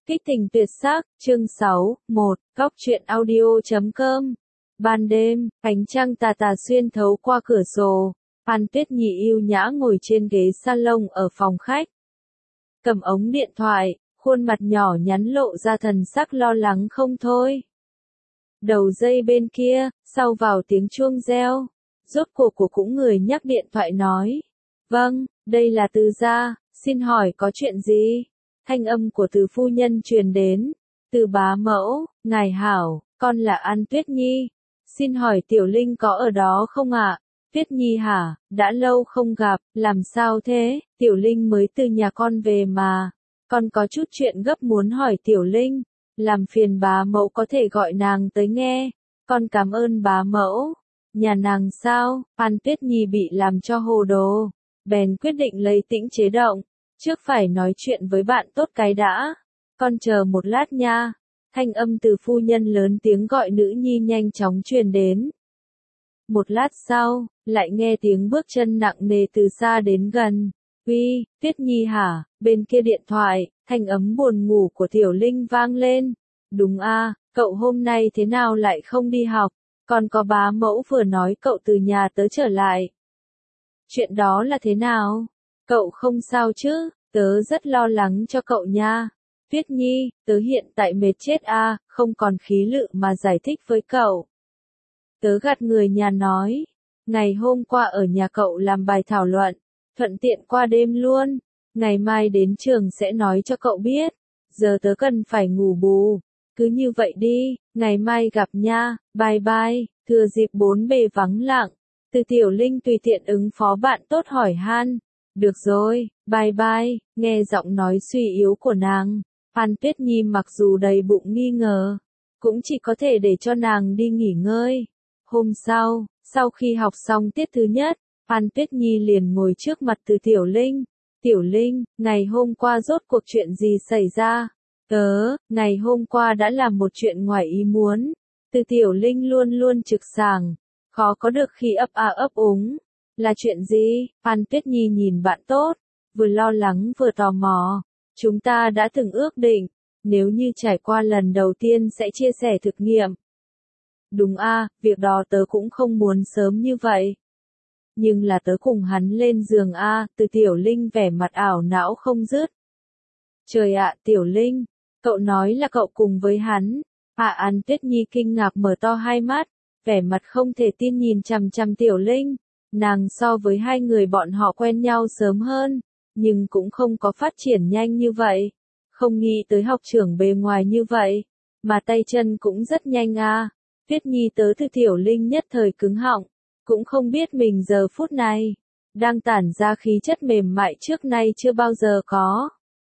Kích tình tuyệt sắc, chương 6, 1, Góc truyện audio.com. Ban đêm, ánh trăng tà tà xuyên thấu qua cửa sổ, Phan Tuyết Nhi yêu nhã ngồi trên ghế salon ở phòng khách. Cầm ống điện thoại, khuôn mặt nhỏ nhắn lộ ra thần sắc lo lắng không thôi. Đầu dây bên kia, sau vào tiếng chuông reo, rốt cuộc của cũng người nhắc điện thoại nói. Vâng, đây là Từ gia, xin hỏi có chuyện gì? Thanh âm của Từ phu nhân truyền đến. Từ bá mẫu, ngài hảo, con là An Tuyết Nhi. Xin hỏi Tiểu Linh có ở đó không ạ? Tuyết Nhi hả, đã lâu không gặp, làm sao thế? Tiểu Linh mới từ nhà con về mà. Con có chút chuyện gấp muốn hỏi Tiểu Linh. Làm phiền bá mẫu có thể gọi nàng tới nghe. Con cảm ơn bá mẫu. Nhà nàng sao? An Tuyết Nhi bị làm cho hồ đồ. Bèn quyết định lấy tĩnh chế động. Trước phải nói chuyện với bạn tốt cái đã. Con chờ một lát nha. Thanh âm từ phu nhân lớn tiếng gọi nữ nhi nhanh chóng truyền đến. Một lát sau, lại nghe tiếng bước chân nặng nề từ xa đến gần. Uy, Tuyết Nhi hả? Bên kia điện thoại, thanh ấm buồn ngủ của Tiểu Linh vang lên. Đúng a, cậu hôm nay thế nào lại không đi học? Còn có bá mẫu vừa nói cậu từ nhà tớ trở lại. Chuyện đó là thế nào? Cậu không sao chứ? Tớ rất lo lắng cho cậu nha. Tuyết Nhi, tớ hiện tại mệt chết a, không còn khí lực mà giải thích với cậu. Tớ gạt người nhà nói. Ngày hôm qua ở nhà cậu làm bài thảo luận, thuận tiện qua đêm luôn. Ngày mai đến trường sẽ nói cho cậu biết. Giờ tớ cần phải ngủ bù. Cứ như vậy đi, ngày mai gặp nha, bye bye. Thừa dịp bốn bề vắng lặng, Từ Tiểu Linh tùy tiện ứng phó bạn tốt hỏi han. Được rồi, bye bye. Nghe giọng nói suy yếu của nàng, Phan Tuyết Nhi mặc dù đầy bụng nghi ngờ, cũng chỉ có thể để cho nàng đi nghỉ ngơi. Hôm sau khi học xong tiết thứ nhất, Phan Tuyết Nhi liền ngồi trước mặt Từ Tiểu Linh. Tiểu Linh, ngày hôm qua rốt cuộc chuyện gì xảy ra? Ngày hôm qua đã làm một chuyện ngoài ý muốn. Từ Tiểu Linh luôn luôn trực sàng, khó có được khi ấp a ấp úng. Là chuyện gì? Phan Tuyết Nhi nhìn bạn tốt, vừa lo lắng vừa tò mò. Chúng ta đã từng ước định, nếu như trải qua lần đầu tiên sẽ chia sẻ thực nghiệm. Đúng a, việc đó tớ cũng không muốn sớm như vậy. Nhưng là tớ cùng hắn lên giường a, Từ Tiểu Linh vẻ mặt ảo não không dứt. Trời ạ, Tiểu Linh, cậu nói là cậu cùng với hắn. An Tuyết Nhi kinh ngạc mở to hai mắt, vẻ mặt không thể tin nhìn chằm chằm Tiểu Linh. Nàng so với hai người bọn họ quen nhau sớm hơn, nhưng cũng không có phát triển nhanh như vậy. Không nghĩ tới học trưởng bề ngoài như vậy, mà tay chân cũng rất nhanh a. Tuyết Nhi tớ Từ Tiểu Linh nhất thời cứng họng, cũng không biết mình giờ phút này đang tản ra khí chất mềm mại trước nay chưa bao giờ có.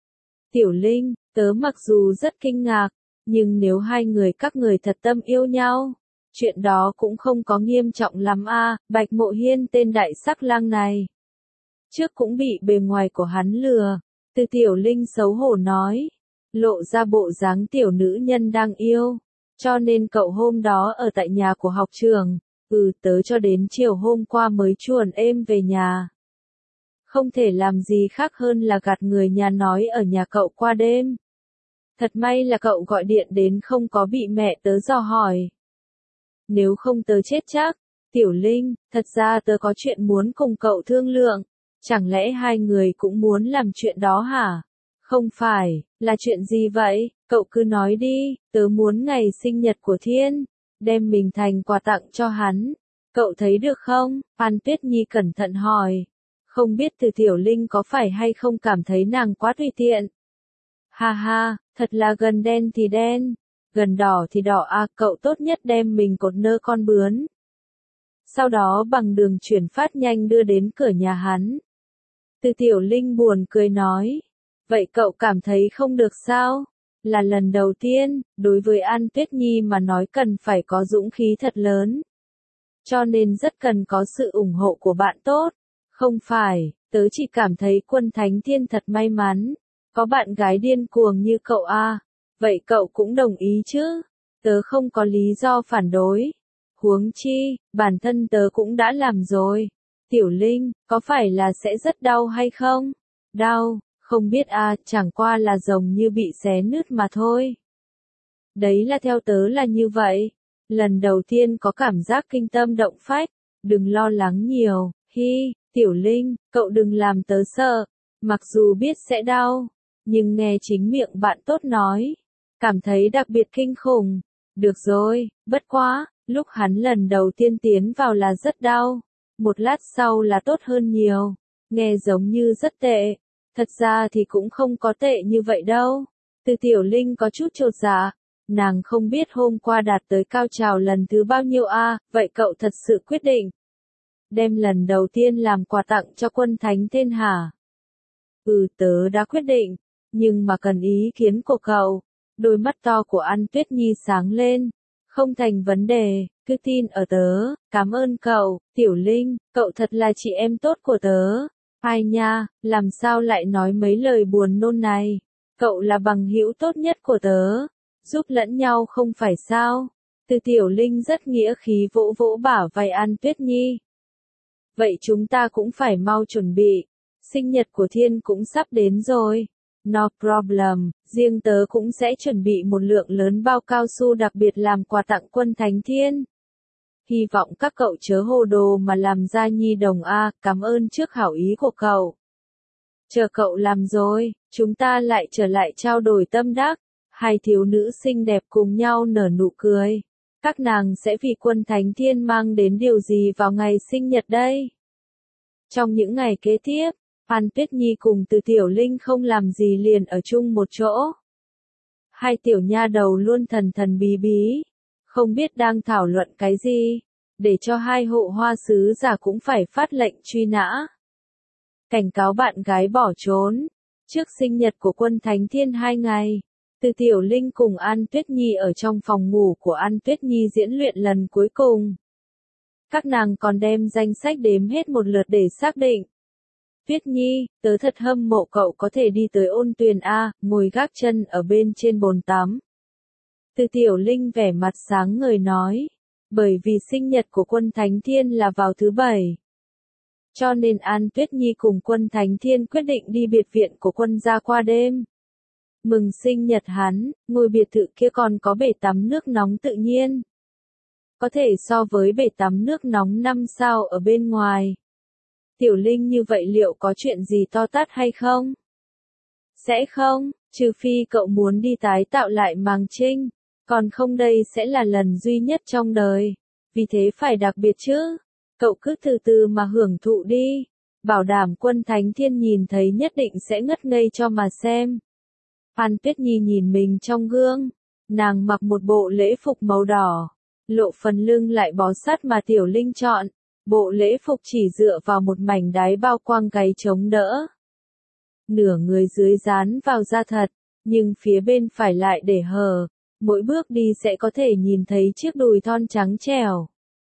Tiểu Linh, tớ mặc dù rất kinh ngạc, nhưng nếu hai người các người thật tâm yêu nhau, chuyện đó cũng không có nghiêm trọng lắm a. Bạch Mộ Hiên tên đại sắc lang này trước cũng bị bề ngoài của hắn lừa. Từ Tiểu Linh xấu hổ nói, lộ ra bộ dáng tiểu nữ nhân đang yêu, cho nên cậu hôm đó ở tại nhà của học trường. Tớ cho đến chiều hôm qua mới chuồn êm về nhà. Không thể làm gì khác hơn là gạt người nhà nói ở nhà cậu qua đêm. Thật may là cậu gọi điện đến không có bị mẹ tớ dò hỏi. Nếu không tớ chết chắc. Tiểu Linh, thật ra tớ có chuyện muốn cùng cậu thương lượng. Chẳng lẽ hai người cũng muốn làm chuyện đó hả? Không phải, là chuyện gì vậy? Cậu cứ nói đi, tớ muốn ngày sinh nhật của Thiên, đem mình thành quà tặng cho hắn. Cậu thấy được không? Phan Tuyết Nhi cẩn thận hỏi. Không biết Từ Tiểu Linh có phải hay không cảm thấy nàng quá tùy tiện. Ha ha, thật là gần đen thì đen, gần đỏ thì đỏ à, cậu tốt nhất đem mình cột nơ con bướn. Sau đó bằng đường chuyển phát nhanh đưa đến cửa nhà hắn. Từ Tiểu Linh buồn cười nói. Vậy cậu cảm thấy không được sao? Là lần đầu tiên, đối với An Tuyết Nhi mà nói cần phải có dũng khí thật lớn. Cho nên rất cần có sự ủng hộ của bạn tốt. Không phải, tớ chỉ cảm thấy Quân Thánh Thiên thật may mắn. Có bạn gái điên cuồng như cậu a. Vậy cậu cũng đồng ý chứ? Tớ không có lý do phản đối. Huống chi, bản thân tớ cũng đã làm rồi. Tiểu Linh, có phải là sẽ rất đau hay không? Đau, Không biết chẳng qua là giống như bị xé nứt mà thôi. Đấy là theo tớ là như vậy. Lần đầu tiên có cảm giác kinh tâm động phách, đừng lo lắng nhiều, Tiểu Linh, cậu đừng làm tớ sợ, mặc dù biết sẽ đau, nhưng nghe chính miệng bạn tốt nói, cảm thấy đặc biệt kinh khủng. Được rồi, bất quá, lúc hắn lần đầu tiên tiến vào là rất đau, một lát sau là tốt hơn nhiều, nghe giống như rất tệ, thật ra thì cũng không có tệ như vậy đâu. Từ Tiểu Linh có chút chột dạ, nàng không biết hôm qua đạt tới cao trào lần thứ bao nhiêu vậy cậu thật sự quyết định đem lần đầu tiên làm quà tặng cho Quân Thánh Thiên hả? Tớ đã quyết định, nhưng mà cần ý kiến của cậu. Đôi mắt to của An Tuyết Nhi sáng lên. Không thành vấn đề, cứ tin ở tớ, cảm ơn cậu, Tiểu Linh, cậu thật là chị em tốt của tớ. Ai nha, làm sao lại nói mấy lời buồn nôn này? Cậu là bằng hữu tốt nhất của tớ, giúp lẫn nhau không phải sao? Từ Tiểu Linh rất nghĩa khí vỗ vỗ bả vai An Tuyết Nhi. Vậy chúng ta cũng phải mau chuẩn bị, sinh nhật của Thiên cũng sắp đến rồi. No problem, riêng tớ cũng sẽ chuẩn bị một lượng lớn bao cao su đặc biệt làm quà tặng Quân Thánh Thiên. Hy vọng các cậu chớ hồ đồ mà làm ra nhi đồng cảm ơn trước hảo ý của cậu. Chờ cậu làm rồi, chúng ta lại trở lại trao đổi tâm đắc. Hai thiếu nữ xinh đẹp cùng nhau nở nụ cười. Các nàng sẽ vì Quân Thánh Thiên mang đến điều gì vào ngày sinh nhật đây? Trong những ngày kế tiếp, An Tuyết Nhi cùng Từ Tiểu Linh không làm gì liền ở chung một chỗ. Hai tiểu nha đầu luôn thần thần bí bí, không biết đang thảo luận cái gì, để cho hai hộ hoa sứ giả cũng phải phát lệnh truy nã. Cảnh cáo bạn gái bỏ trốn. Trước sinh nhật của Quân Thánh Thiên 2 ngày, Từ Tiểu Linh cùng An Tuyết Nhi ở trong phòng ngủ của An Tuyết Nhi diễn luyện lần cuối cùng. Các nàng còn đem danh sách đếm hết một lượt để xác định. Tuyết Nhi, tớ thật hâm mộ cậu có thể đi tới Ôn Tuyền ngồi gác chân ở bên trên bồn tắm. Từ Tiểu Linh vẻ mặt sáng ngời nói, bởi vì sinh nhật của Quân Thánh Thiên là vào thứ Bảy. Cho nên An Tuyết Nhi cùng Quân Thánh Thiên quyết định đi biệt viện của Quân gia qua đêm. Mừng sinh nhật hắn, ngôi biệt thự kia còn có bể tắm nước nóng tự nhiên. Có thể so với bể tắm nước nóng 5 sao ở bên ngoài. Tiểu Linh như vậy liệu có chuyện gì to tát hay không? Sẽ không, trừ phi cậu muốn đi tái tạo lại màng trinh. Còn không đây sẽ là lần duy nhất trong đời. Vì thế phải đặc biệt chứ. Cậu cứ từ từ mà hưởng thụ đi. Bảo đảm Quân Thánh Thiên nhìn thấy nhất định sẽ ngất ngây cho mà xem. An Tuyết Nhi nhìn mình trong gương. Nàng mặc một bộ lễ phục màu đỏ. Lộ phần lưng lại bó sát mà Tiểu Linh chọn. Bộ lễ phục chỉ dựa vào một mảnh đáy bao quang gáy chống đỡ. Nửa người dưới dán vào da thật, nhưng phía bên phải lại để hở. Mỗi bước đi sẽ có thể nhìn thấy chiếc đùi thon trắng trẻo.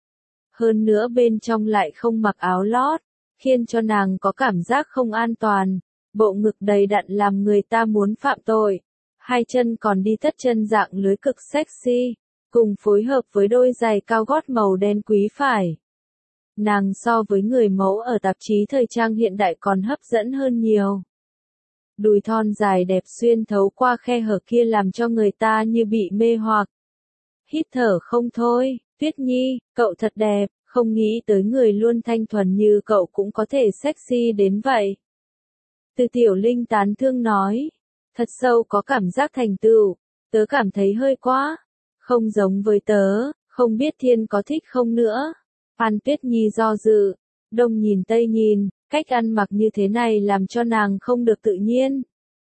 Hơn nữa bên trong lại không mặc áo lót, khiến cho nàng có cảm giác không an toàn. Bộ ngực đầy đặn làm người ta muốn phạm tội. Hai chân còn đi tất chân dạng lưới cực sexy, cùng phối hợp với đôi giày cao gót màu đen quý phải. Nàng so với người mẫu ở tạp chí thời trang hiện đại còn hấp dẫn hơn nhiều. Đùi thon dài đẹp xuyên thấu qua khe hở kia làm cho người ta như bị mê hoặc. Hít thở không thôi, Tuyết Nhi, cậu thật đẹp, không nghĩ tới người luôn thanh thuần như cậu cũng có thể sexy đến vậy. Từ Tiểu Linh tán thương nói, thật sâu có cảm giác thành tựu, tớ cảm thấy hơi quá, không giống với tớ, không biết Thiên có thích không nữa. An Tuyết Nhi do dự, đông nhìn tây nhìn, cách ăn mặc như thế này làm cho nàng không được tự nhiên.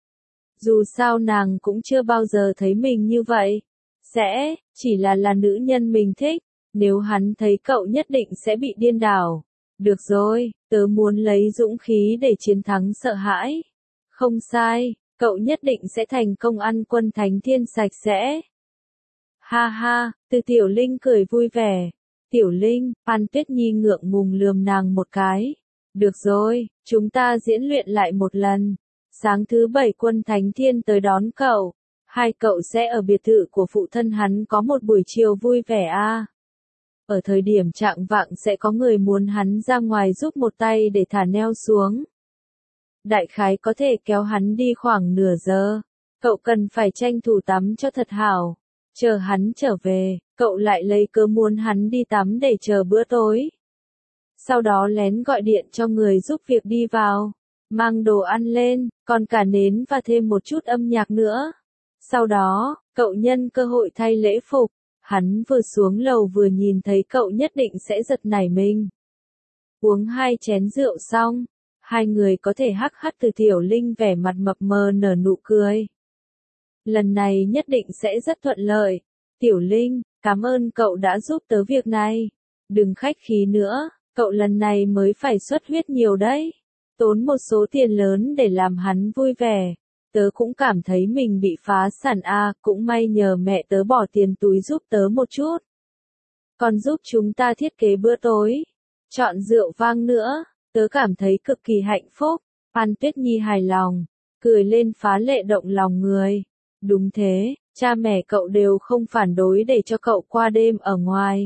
Dù sao nàng cũng chưa bao giờ thấy mình như vậy. Chỉ là nữ nhân mình thích, nếu hắn thấy cậu nhất định sẽ bị điên đảo. Được rồi, tớ muốn lấy dũng khí để chiến thắng sợ hãi. Không sai, cậu nhất định sẽ thành công ăn Quân Thánh Thiên sạch sẽ. Ha ha, Từ Tiểu Linh cười vui vẻ. Tiểu Linh, An Tuyết Nhi ngượng ngùng lườm nàng một cái. Được rồi, chúng ta diễn luyện lại một lần. Sáng thứ Bảy Quân Thánh Thiên tới đón cậu. Hai cậu sẽ ở biệt thự của phụ thân hắn có một buổi chiều vui vẻ Ở thời điểm trạng vạng sẽ có người muốn hắn ra ngoài giúp một tay để thả neo xuống. đại khái có thể kéo hắn đi khoảng nửa giờ. Cậu cần phải tranh thủ tắm cho thật hảo. Chờ hắn trở về, cậu lại lấy cớ muốn hắn đi tắm để chờ bữa tối. Sau đó lén gọi điện cho người giúp việc đi vào, mang đồ ăn lên, còn cả nến và thêm một chút âm nhạc nữa. Sau đó, cậu nhân cơ hội thay lễ phục. Hắn vừa xuống lầu vừa nhìn thấy cậu nhất định sẽ giật nảy mình. Uống 2 chén rượu xong, hai người có thể hắc hắc từ Tiểu Linh vẻ mặt mập mờ nở nụ cười. Lần này nhất định sẽ rất thuận lợi. Tiểu Linh, cảm ơn cậu đã giúp tớ việc này. Đừng khách khí nữa, cậu lần này mới phải xuất huyết nhiều đấy. Tốn một số tiền lớn để làm hắn vui vẻ. Tớ cũng cảm thấy mình bị phá sản cũng may nhờ mẹ tớ bỏ tiền túi giúp tớ một chút. Còn giúp chúng ta thiết kế bữa tối. Chọn rượu vang nữa, tớ cảm thấy cực kỳ hạnh phúc. Phan Tuyết Nhi hài lòng, cười lên phá lệ động lòng người. Đúng thế, cha mẹ cậu đều không phản đối để cho cậu qua đêm ở ngoài.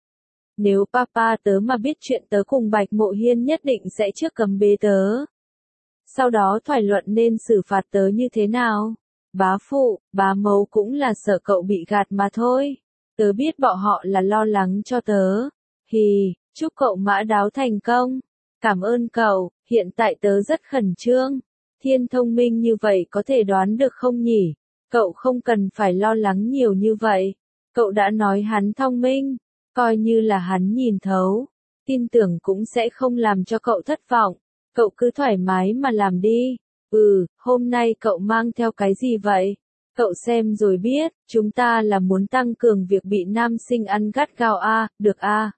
Nếu papa tớ mà biết chuyện tớ cùng Bạch Mộ Hiên nhất định sẽ trước cầm bế tớ. Sau đó thảo luận nên xử phạt tớ như thế nào. Bá phụ, bá mẫu cũng là sợ cậu bị gạt mà thôi. Tớ biết bọn họ là lo lắng cho tớ. Hì, chúc cậu mã đáo thành công. Cảm ơn cậu, hiện tại tớ rất khẩn trương. Thiên thông minh như vậy có thể đoán được không nhỉ? Cậu không cần phải lo lắng nhiều như vậy. Cậu đã nói hắn thông minh, coi như là hắn nhìn thấu. Tin tưởng cũng sẽ không làm cho cậu thất vọng. Cậu cứ thoải mái mà làm đi. Hôm nay cậu mang theo cái gì vậy? Cậu xem rồi biết, chúng ta là muốn tăng cường việc bị nam sinh ăn gắt gao được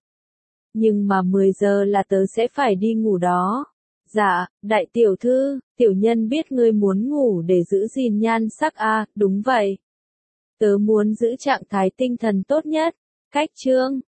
Nhưng mà 10 giờ là tớ sẽ phải đi ngủ đó. Dạ, đại tiểu thư, tiểu nhân biết ngươi muốn ngủ để giữ gìn nhan sắc đúng vậy. Tớ muốn giữ trạng thái tinh thần tốt nhất. Cách chương